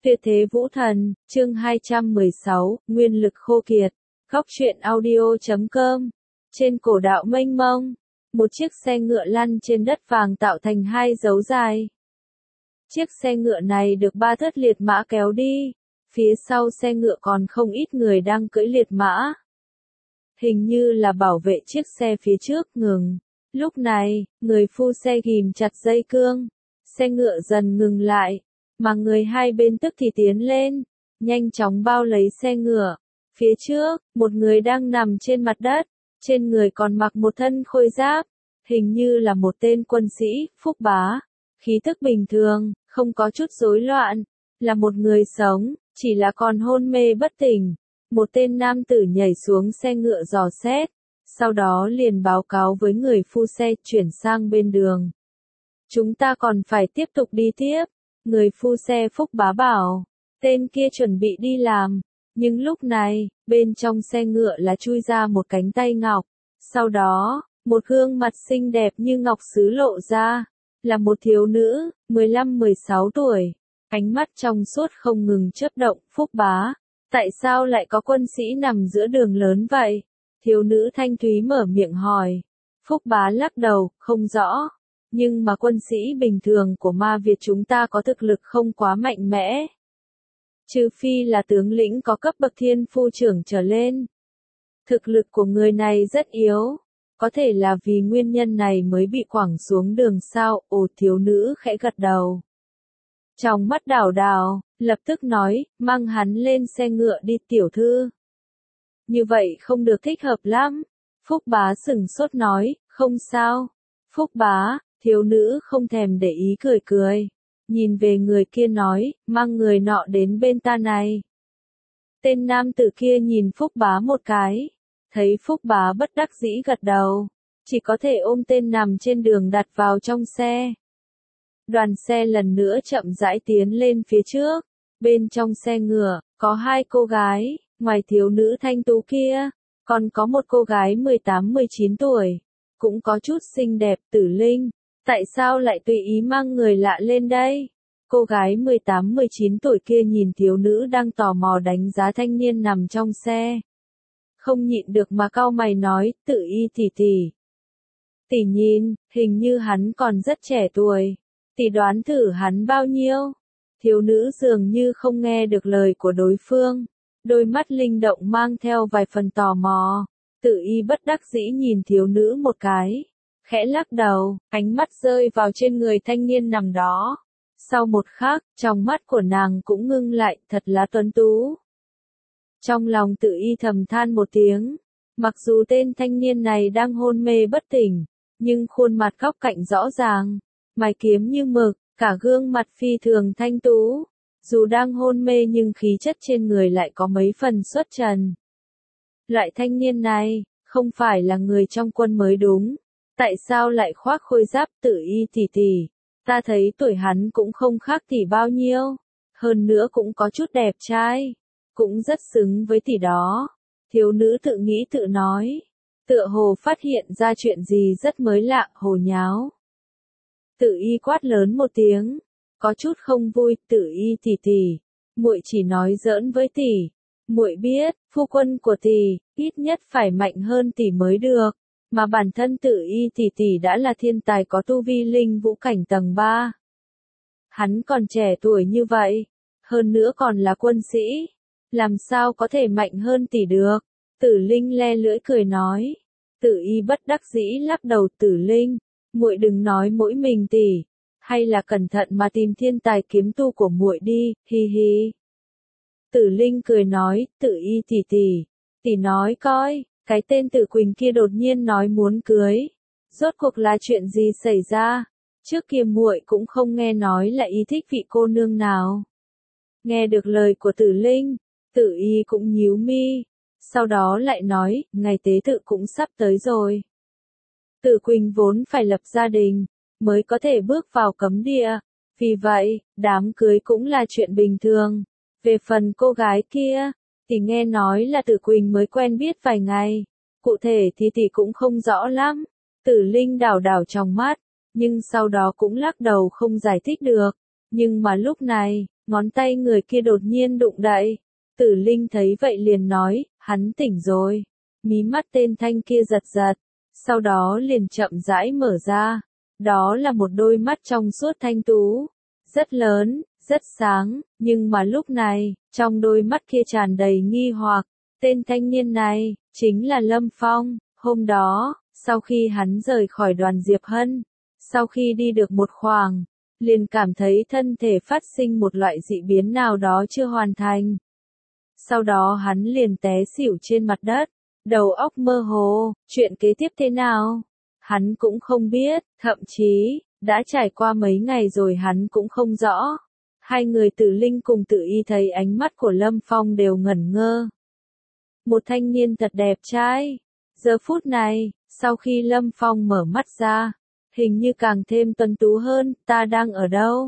Tuyệt thế vũ thần, chương 216, nguyên lực khô kiệt. Góc truyện audio.com. Trên cổ đạo mênh mông, một chiếc xe ngựa lăn trên đất vàng tạo thành hai dấu dài. Chiếc xe ngựa này được 3 thất liệt mã kéo đi, phía sau xe ngựa còn không ít người đang cưỡi liệt mã. Hình như là bảo vệ chiếc xe phía trước ngừng. Lúc này, người phu xe ghìm chặt dây cương, xe ngựa dần ngừng lại, mà người hai bên tức thì tiến lên, nhanh chóng bao lấy xe ngựa. Phía trước, một người đang nằm trên mặt đất, trên người còn mặc một thân khôi giáp, hình như là một tên quân sĩ, Phúc Bá. Khí tức bình thường, không có chút rối loạn, là một người sống, chỉ là còn hôn mê bất tỉnh. Một tên nam tử nhảy xuống xe ngựa dò xét, sau đó liền báo cáo với người phu xe chuyển sang bên đường. Chúng ta còn phải tiếp tục đi tiếp. Người phu xe Phúc Bá bảo, tên kia chuẩn bị đi làm, nhưng lúc này, bên trong xe ngựa là chui ra một cánh tay ngọc, sau đó, một gương mặt xinh đẹp như ngọc sứ lộ ra, là một thiếu nữ, 15-16 tuổi, ánh mắt trong suốt không ngừng chớp động. Phúc Bá, tại sao lại có quân sĩ nằm giữa đường lớn vậy? Thiếu nữ thanh thúy mở miệng hỏi. Phúc Bá lắc đầu, không rõ. Nhưng mà quân sĩ bình thường của Ma Việt chúng ta có thực lực không quá mạnh mẽ. Trừ phi là tướng lĩnh có cấp bậc thiên phu trưởng trở lên. Thực lực của người này rất yếu. Có thể là vì nguyên nhân này mới bị quẳng xuống đường sao? Ồ, thiếu nữ khẽ gật đầu. Trong mắt đảo đảo, lập tức nói, mang hắn lên xe ngựa đi tiểu thư. Như vậy không được thích hợp lắm. Phúc Bá sửng sốt nói, không sao. Phúc Bá, thiếu nữ không thèm để ý cười cười. Nhìn về người kia nói, mang người nọ đến bên ta này. Tên nam tử kia nhìn Phúc Bá một cái. Thấy Phúc Bá bất đắc dĩ gật đầu. Chỉ có thể ôm tên nằm trên đường đặt vào trong xe. Đoàn xe lần nữa chậm rãi tiến lên phía trước. Bên trong xe ngựa, có hai cô gái, ngoài thiếu nữ thanh tú kia, còn có một cô gái 18-19 tuổi. Cũng có chút xinh đẹp. Tử Linh, tại sao lại tùy ý mang người lạ lên đây? Cô gái 18-19 tuổi kia nhìn thiếu nữ đang tò mò đánh giá thanh niên nằm trong xe. Không nhịn được mà cau mày nói, Tự Y tỷ tỷ. Tỷ nhìn, hình như hắn còn rất trẻ tuổi. Tỷ đoán thử hắn bao nhiêu? Thiếu nữ dường như không nghe được lời của đối phương. Đôi mắt linh động mang theo vài phần tò mò. Tự Y bất đắc dĩ nhìn thiếu nữ một cái. Khẽ lắc đầu, ánh mắt rơi vào trên người thanh niên nằm đó. Sau một khắc, trong mắt của nàng cũng ngưng lại, thật là tuấn tú. Trong lòng Tự Y thầm than một tiếng. Mặc dù tên thanh niên này đang hôn mê bất tỉnh, nhưng khuôn mặt góc cạnh rõ ràng, mày kiếm như mực, cả gương mặt phi thường thanh tú. Dù đang hôn mê nhưng khí chất trên người lại có mấy phần xuất trần. Loại thanh niên này, không phải là người trong quân mới đúng. Tại sao lại khoác khôi giáp? Tự Y tỷ tỷ, ta thấy tuổi hắn cũng không khác tỷ bao nhiêu. Hơn nữa cũng có chút đẹp trai. Cũng rất xứng với tỷ đó. Thiếu nữ tự nghĩ tự nói. Tựa hồ phát hiện ra chuyện gì rất mới lạ, hồ nháo. Tự Y quát lớn một tiếng. Có chút không vui. Tự Y tỷ tỷ, muội chỉ nói giỡn với tỷ. Muội biết, phu quân của tỷ, ít nhất phải mạnh hơn tỷ mới được. Mà bản thân Tự Y tỷ tỷ đã là thiên tài có tu vi linh vũ cảnh tầng 3. Hắn còn trẻ tuổi như vậy, hơn nữa còn là quân sĩ, làm sao có thể mạnh hơn tỷ được? Tử Linh le lưỡi cười nói. Tự Y bất đắc dĩ lắc đầu. Tử Linh, muội đừng nói mỗi mình tỷ, hay là cẩn thận mà tìm thiên tài kiếm tu của muội đi, hi hi. Tử Linh cười nói, Tự Y tỷ tỷ, tỷ nói coi. Cái tên Tử Quỳnh kia đột nhiên nói muốn cưới. Rốt cuộc là chuyện gì xảy ra? Trước kia muội cũng không nghe nói là y thích vị cô nương nào. Nghe được lời của Tử Linh, Tự Y cũng nhíu mi. Sau đó lại nói, ngày tế tự cũng sắp tới rồi. Tử Quỳnh vốn phải lập gia đình, mới có thể bước vào cấm địa. Vì vậy, đám cưới cũng là chuyện bình thường. Về phần cô gái kia, thì nghe nói là Tử Quỳnh mới quen biết vài ngày. Cụ thể thì tỷ cũng không rõ lắm. Tử Linh đảo đảo trong mắt, nhưng sau đó cũng lắc đầu không giải thích được. Nhưng mà lúc này, ngón tay người kia đột nhiên đụng đậy. Tử Linh thấy vậy liền nói, hắn tỉnh rồi. Mí mắt tên Thanh kia giật giật, sau đó liền chậm rãi mở ra. Đó là một đôi mắt trong suốt thanh tú, rất lớn, rất sáng, nhưng mà lúc này, trong đôi mắt kia tràn đầy nghi hoặc. Tên thanh niên này, chính là Lâm Phong. Hôm đó, sau khi hắn rời khỏi đoàn Diệp Hân, sau khi đi được một khoảng, liền cảm thấy thân thể phát sinh một loại dị biến nào đó chưa hoàn thành. Sau đó hắn liền té xỉu trên mặt đất, đầu óc mơ hồ, chuyện kế tiếp thế nào? Hắn cũng không biết, thậm chí, đã trải qua mấy ngày rồi hắn cũng không rõ. Hai người Tử Linh cùng Tử Y thấy ánh mắt của Lâm Phong đều ngẩn ngơ. Một thanh niên thật đẹp trai. Giờ phút này, sau khi Lâm Phong mở mắt ra, hình như càng thêm tuấn tú hơn, ta đang ở đâu?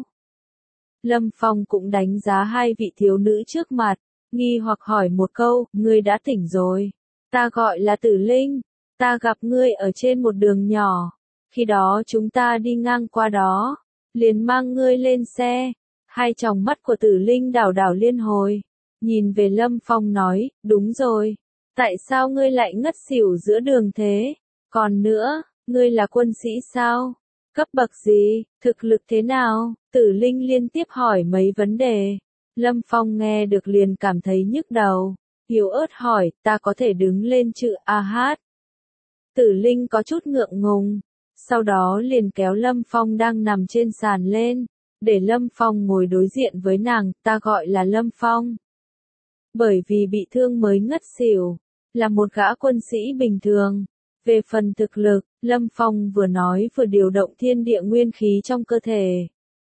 Lâm Phong cũng đánh giá hai vị thiếu nữ trước mặt, nghi hoặc hỏi một câu, ngươi đã tỉnh rồi. Ta gọi là Tử Linh, ta gặp ngươi ở trên một đường nhỏ, khi đó chúng ta đi ngang qua đó, liền mang ngươi lên xe. Hai tròng mắt của Tử Linh đảo đảo liên hồi, nhìn về Lâm Phong nói, đúng rồi, tại sao ngươi lại ngất xỉu giữa đường thế? Còn nữa, ngươi là quân sĩ sao? Cấp bậc gì? Thực lực thế nào? Tử Linh liên tiếp hỏi mấy vấn đề. Lâm Phong nghe được liền cảm thấy nhức đầu. Yếu ớt hỏi, ta có thể đứng lên chữ A hát? Tử Linh có chút ngượng ngùng. Sau đó liền kéo Lâm Phong đang nằm trên sàn lên, để Lâm Phong ngồi đối diện với nàng, ta gọi là Lâm Phong. Bởi vì bị thương mới ngất xỉu, là một gã quân sĩ bình thường. Về phần thực lực, Lâm Phong vừa nói vừa điều động thiên địa nguyên khí trong cơ thể.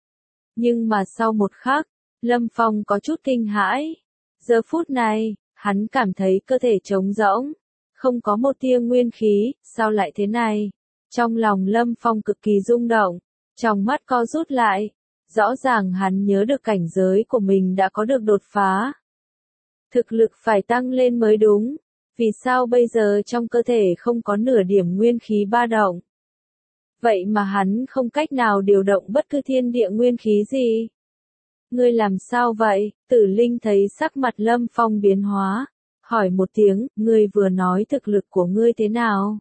Nhưng mà sau một khắc, Lâm Phong có chút kinh hãi. Giờ phút này, hắn cảm thấy cơ thể trống rỗng, không có một tia nguyên khí, sao lại thế này? Trong lòng Lâm Phong cực kỳ rung động, trong mắt co rút lại. Rõ ràng hắn nhớ được cảnh giới của mình đã có được đột phá. Thực lực phải tăng lên mới đúng. Vì sao bây giờ trong cơ thể không có nửa điểm nguyên khí ba động? Vậy mà hắn không cách nào điều động bất cứ thiên địa nguyên khí gì. Ngươi làm sao vậy? Tử Linh thấy sắc mặt Lâm Phong biến hóa, hỏi một tiếng, ngươi vừa nói thực lực của ngươi thế nào?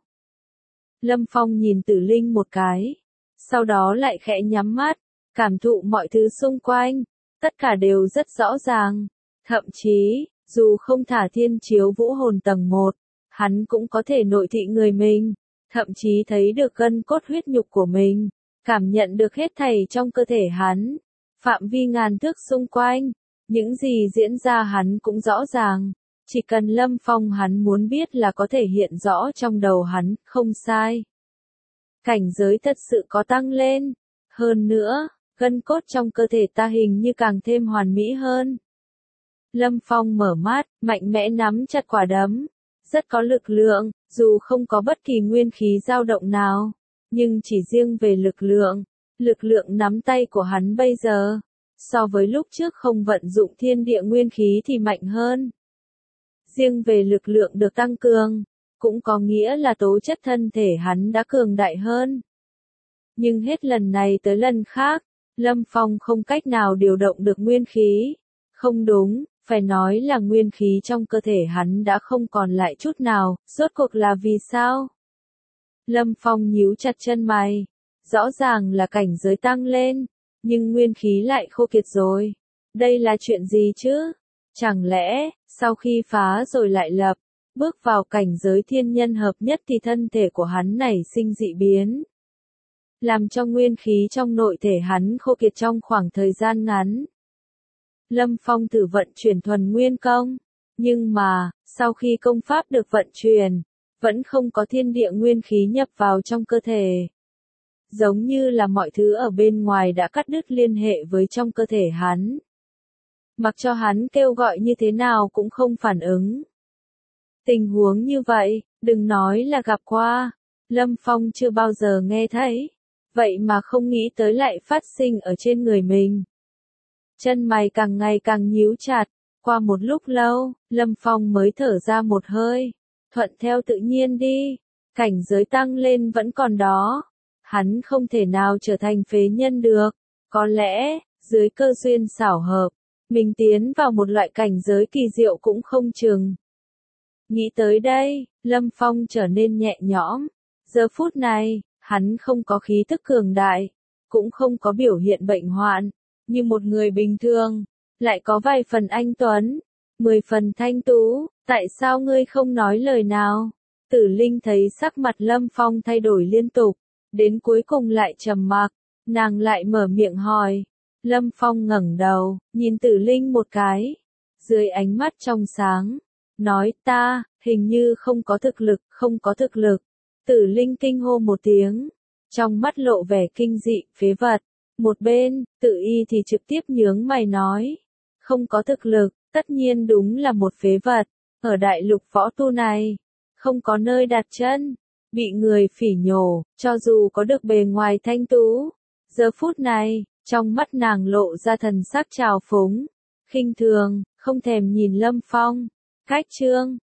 Lâm Phong nhìn Tử Linh một cái, sau đó lại khẽ nhắm mắt, cảm thụ mọi thứ xung quanh, tất cả đều rất rõ ràng, thậm chí, dù không thả thiên chiếu vũ hồn tầng 1, hắn cũng có thể nội thị người mình, thậm chí thấy được gân cốt huyết nhục của mình, cảm nhận được hết thảy trong cơ thể hắn, phạm vi ngàn thước xung quanh, những gì diễn ra hắn cũng rõ ràng, chỉ cần Lâm Phong hắn muốn biết là có thể hiện rõ trong đầu hắn, không sai. Cảnh giới thật sự có tăng lên, hơn nữa, gân cốt trong cơ thể ta hình như càng thêm hoàn mỹ hơn. Lâm Phong mở mắt, mạnh mẽ nắm chặt quả đấm, rất có lực lượng, dù không có bất kỳ nguyên khí dao động nào, nhưng chỉ riêng về lực lượng nắm tay của hắn bây giờ, so với lúc trước không vận dụng thiên địa nguyên khí thì mạnh hơn. Riêng về lực lượng được tăng cường, cũng có nghĩa là tố chất thân thể hắn đã cường đại hơn. Nhưng hết lần này tới lần khác, Lâm Phong không cách nào điều động được nguyên khí. Không đúng, phải nói là nguyên khí trong cơ thể hắn đã không còn lại chút nào, rốt cuộc là vì sao? Lâm Phong nhíu chặt chân mày, rõ ràng là cảnh giới tăng lên, nhưng nguyên khí lại khô kiệt rồi. Đây là chuyện gì chứ? Chẳng lẽ, sau khi phá rồi lại lập, bước vào cảnh giới thiên nhân hợp nhất thì thân thể của hắn nảy sinh dị biến, làm cho nguyên khí trong nội thể hắn khô kiệt trong khoảng thời gian ngắn. Lâm Phong thử vận chuyển thuần nguyên công, nhưng mà, sau khi công pháp được vận chuyển, vẫn không có thiên địa nguyên khí nhập vào trong cơ thể. Giống như là mọi thứ ở bên ngoài đã cắt đứt liên hệ với trong cơ thể hắn. Mặc cho hắn kêu gọi như thế nào cũng không phản ứng. Tình huống như vậy, đừng nói là gặp qua, Lâm Phong chưa bao giờ nghe thấy, vậy mà không nghĩ tới lại phát sinh ở trên người mình. Chân mày càng ngày càng nhíu chặt, qua một lúc lâu, Lâm Phong mới thở ra một hơi, thuận theo tự nhiên đi, cảnh giới tăng lên vẫn còn đó, hắn không thể nào trở thành phế nhân được, có lẽ, dưới cơ duyên xảo hợp, mình tiến vào một loại cảnh giới kỳ diệu cũng không chừng. Nghĩ tới đây, Lâm Phong trở nên nhẹ nhõm. Giờ phút này, hắn không có khí tức cường đại, cũng không có biểu hiện bệnh hoạn, như một người bình thường, lại có vài phần anh tuấn, 10 phần thanh tú, tại sao ngươi không nói lời nào? Tử Linh thấy sắc mặt Lâm Phong thay đổi liên tục, đến cuối cùng lại trầm mặc, nàng lại mở miệng hỏi. Lâm Phong ngẩng đầu, nhìn Tử Linh một cái, dưới ánh mắt trong sáng, nói ta, hình như không có thực lực, không có thực lực. Tử Linh kinh hô một tiếng, trong mắt lộ vẻ kinh dị, phế vật. Một bên, Tự Y thì trực tiếp nhướng mày nói, không có thực lực, tất nhiên đúng là một phế vật, ở đại lục võ tu này, không có nơi đặt chân, bị người phỉ nhổ, cho dù có được bề ngoài thanh tú. Giờ phút này, trong mắt nàng lộ ra thần sắc trào phúng, khinh thường, không thèm nhìn Lâm Phong. Khách chương